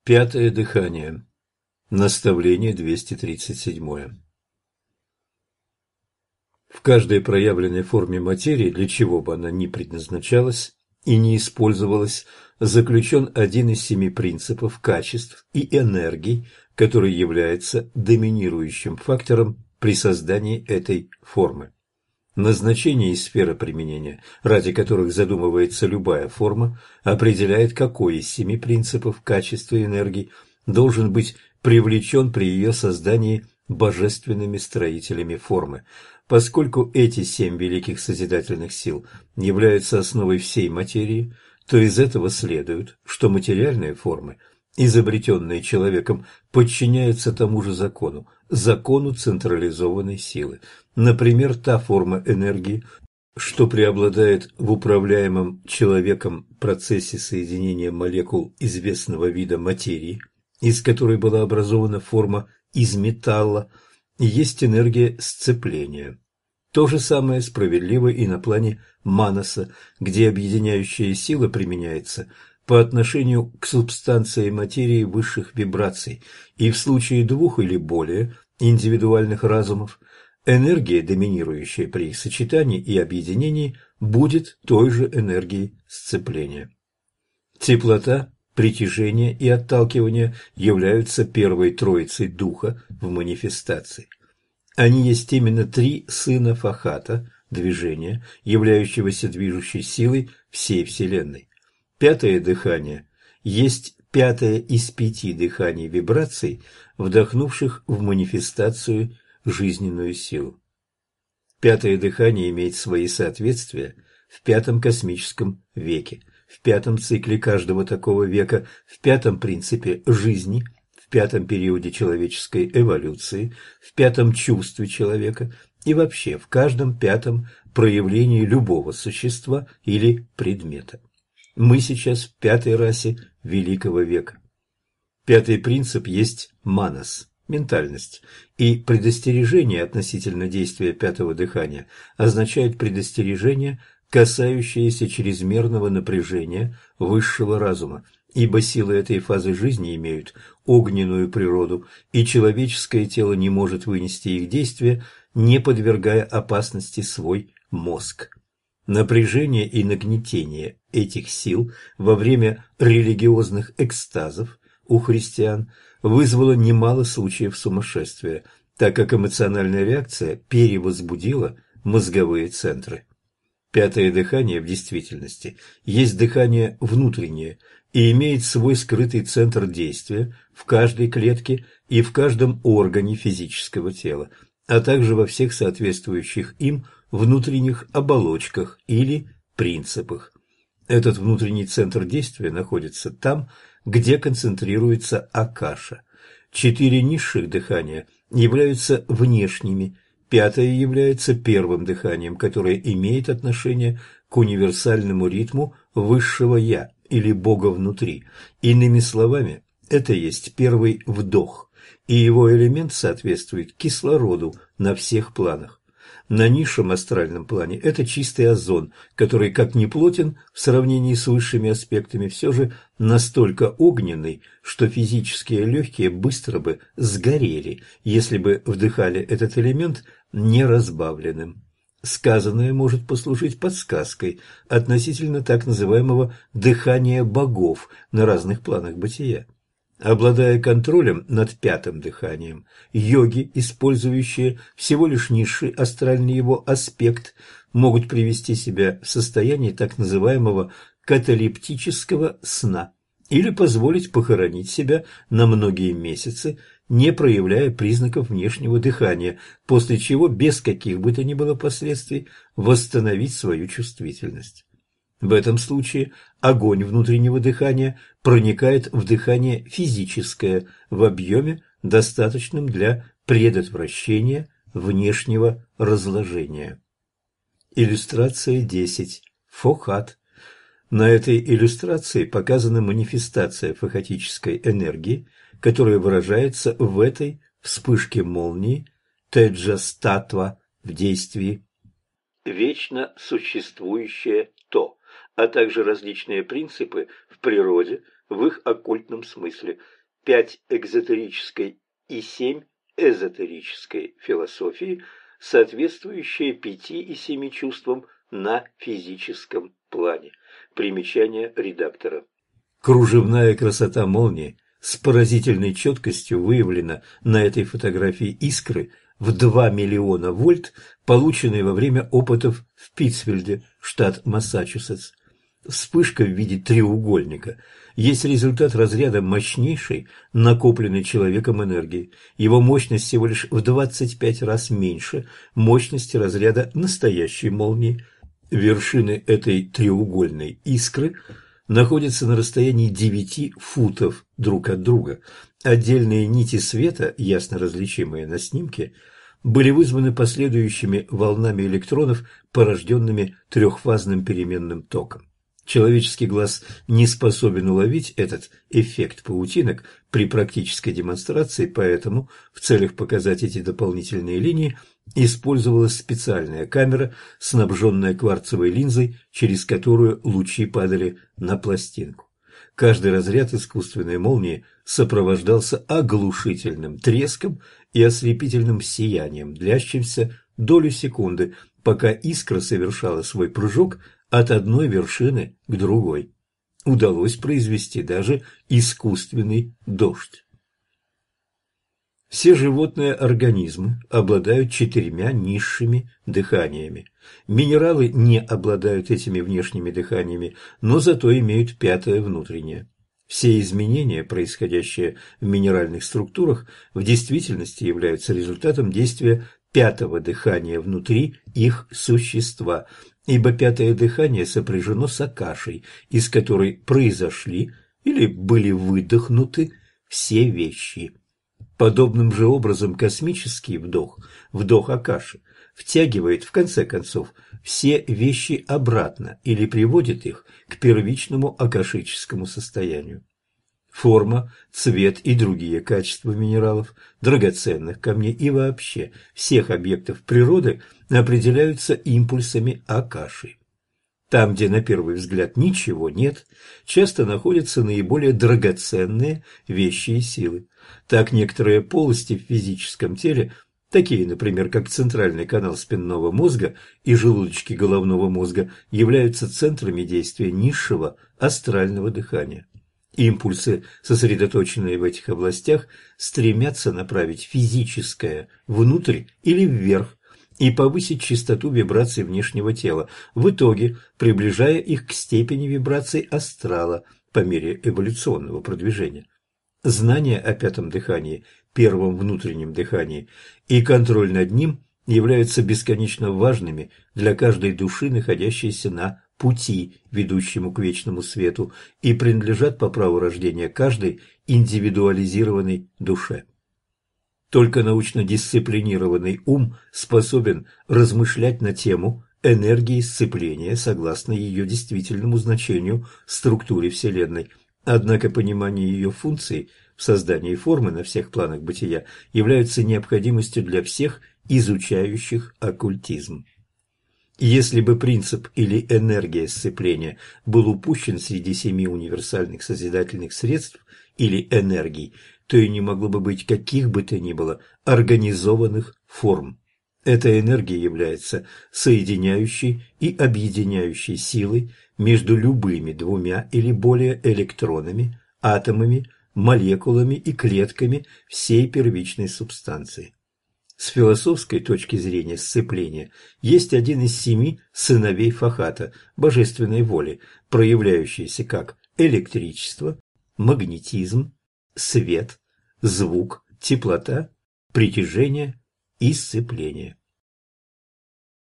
Пятое дыхание. Наставление 237. В каждой проявленной форме материи, для чего бы она ни предназначалась и не использовалась, заключен один из 7 принципов качеств и энергий, который является доминирующим фактором при создании этой формы. Назначение и сфера применения, ради которых задумывается любая форма, определяет, какой из 7 принципов качества энергии должен быть привлечен при ее создании божественными строителями формы. Поскольку эти 7 великих созидательных сил являются основой всей материи, то из этого следует, что материальные формы, изобретенные человеком, подчиняются тому же закону – закону централизованной силы. Например, та форма энергии, что преобладает в управляемом человеком процессе соединения молекул известного вида материи, из которой была образована форма из металла, есть энергия сцепления. То же самое справедливо и на плане манаса, где объединяющая сила применяется по отношению к субстанции материи высших вибраций, и в случае 2 или более индивидуальных разумов энергия, доминирующая при их сочетании и объединении, будет той же энергией сцепления. Теплота, притяжение и отталкивание являются первой троицей духа в манифестации. Они есть именно 3 сына Фахата, движения, являющегося движущей силой всей Вселенной. Пятое дыхание есть 5-е из 5 дыханий вибраций, вдохнувших в манифестацию жизненную силу. 5-е дыхание имеет свои соответствия в 5-м космическом веке, в 5-м цикле каждого такого века, в 5-м принципе жизни, в 5-м периоде человеческой эволюции, в 5-м чувстве человека и вообще в каждом 5-м проявлении любого существа или предмета. Мы сейчас в 5-й расе Великого века. 5-й принцип есть манас – ментальность, и предостережение относительно действия 5-го дыхания означает предостережение, касающееся чрезмерного напряжения высшего разума, ибо силы этой фазы жизни имеют огненную природу, и человеческое тело не может вынести их действия, не подвергая опасности свой мозг. Напряжение и нагнетение этих сил во время религиозных экстазов у христиан вызвало немало случаев сумасшествия, так как эмоциональная реакция перевозбудила мозговые центры. 5-е дыхание в действительности есть дыхание внутреннее и имеет свой скрытый центр действия в каждой клетке и в каждом органе физического тела, а также во всех соответствующих им внутренних оболочках или принципах. Этот внутренний центр действия находится там, где концентрируется акаша. 4 низших дыхания являются внешними, 5-е является первым дыханием, которое имеет отношение к универсальному ритму высшего «я» или Бога внутри. Иными словами, это есть первый вдох, и его элемент соответствует кислороду на всех планах. На низшем астральном плане это чистый озон, который, как ни плотен в сравнении с высшими аспектами, все же настолько огненный, что физические легкие быстро бы сгорели, если бы вдыхали этот элемент неразбавленным. Сказанное может послужить подсказкой относительно так называемого «дыхания богов» на разных планах бытия. Обладая контролем над 5-м дыханием, йоги, использующие всего лишь низший астральный его аспект, могут привести себя в состояние так называемого каталептического сна или позволить похоронить себя на многие месяцы, не проявляя признаков внешнего дыхания, после чего без каких бы то ни было последствий восстановить свою чувствительность. В этом случае огонь внутреннего дыхания проникает в дыхание физическое в объеме, достаточном для предотвращения внешнего разложения. Иллюстрация 10. Фохат. На этой иллюстрации показана манифестация фохатической энергии, которая выражается в этой вспышке молнии теджа-статва в действии. Вечно существующее то, а также различные принципы в природе, в их оккультном смысле, 5 экзотерической и 7 эзотерической философии, соответствующие 5 и 7 чувствам на физическом плане. Примечание редактора. Кружевная красота молнии с поразительной четкостью выявлена на этой фотографии искры в 2 миллиона вольт, полученные во время опытов в Питтсфилде, штат Массачусетс. Вспышка в виде треугольника есть результат разряда мощнейшей, накопленной человеком энергии. Его мощность всего лишь в 25 раз меньше мощности разряда настоящей молнии. Вершины этой треугольной искры находятся на расстоянии 9 футов друг от друга. Отдельные нити света, ясно различимые на снимке, были вызваны последующими волнами электронов, порожденными трехфазным переменным током. Человеческий глаз не способен уловить этот эффект паутинок при практической демонстрации, поэтому в целях показать эти дополнительные линии использовалась специальная камера, снабженная кварцевой линзой, через которую лучи падали на пластинку. Каждый разряд искусственной молнии сопровождался оглушительным треском и ослепительным сиянием, длящимся долю секунды, пока искра совершала свой прыжок от одной вершины к другой. Удалось произвести даже искусственный дождь. Все животные организмы обладают 4 низшими дыханиями. Минералы не обладают этими внешними дыханиями, но зато имеют 5-е внутреннее. Все изменения, происходящие в минеральных структурах, в действительности являются результатом действия 5-го дыхания внутри их существа, ибо 5-е дыхание сопряжено с акашей, из которой произошли или были выдохнуты все вещи. Подобным же образом космический вдох, вдох акаши, втягивает в конце концов все вещи обратно или приводит их к первичному акашическому состоянию. Форма, цвет и другие качества минералов, драгоценных камней и вообще всех объектов природы определяются импульсами акаши. Там, где на первый взгляд ничего нет, часто находятся наиболее драгоценные вещи и силы. Так некоторые полости в физическом теле, такие, например, как центральный канал спинного мозга и желудочки головного мозга, являются центрами действия низшего астрального дыхания. Импульсы, сосредоточенные в этих областях, стремятся направить физическое внутрь или вверх и повысить частоту вибраций внешнего тела, в итоге приближая их к степени вибраций астрала по мере эволюционного продвижения. Знание о 5-м дыхании, первом внутреннем дыхании, и контроль над ним являются бесконечно важными для каждой души, находящейся на пути, ведущему к вечному свету, и принадлежат по праву рождения каждой индивидуализированной душе. Только научно дисциплинированный ум способен размышлять на тему энергии сцепления согласно ее действительному значению в структуре Вселенной. Однако понимание ее функций в создании формы на всех планах бытия является необходимостью для всех изучающих оккультизм. Если бы принцип или энергия сцепления был упущен среди 7 универсальных созидательных средств или энергий, то и не могло бы быть каких бы то ни было организованных форм. Эта энергия является соединяющей и объединяющей силой между любыми 2 или более электронами, атомами, молекулами и клетками всей первичной субстанции. С философской точки зрения сцепление есть один из 7 сыновей Фахата, божественной воли, проявляющийся как электричество, магнетизм, свет, звук, теплота, притяжение и сцепление.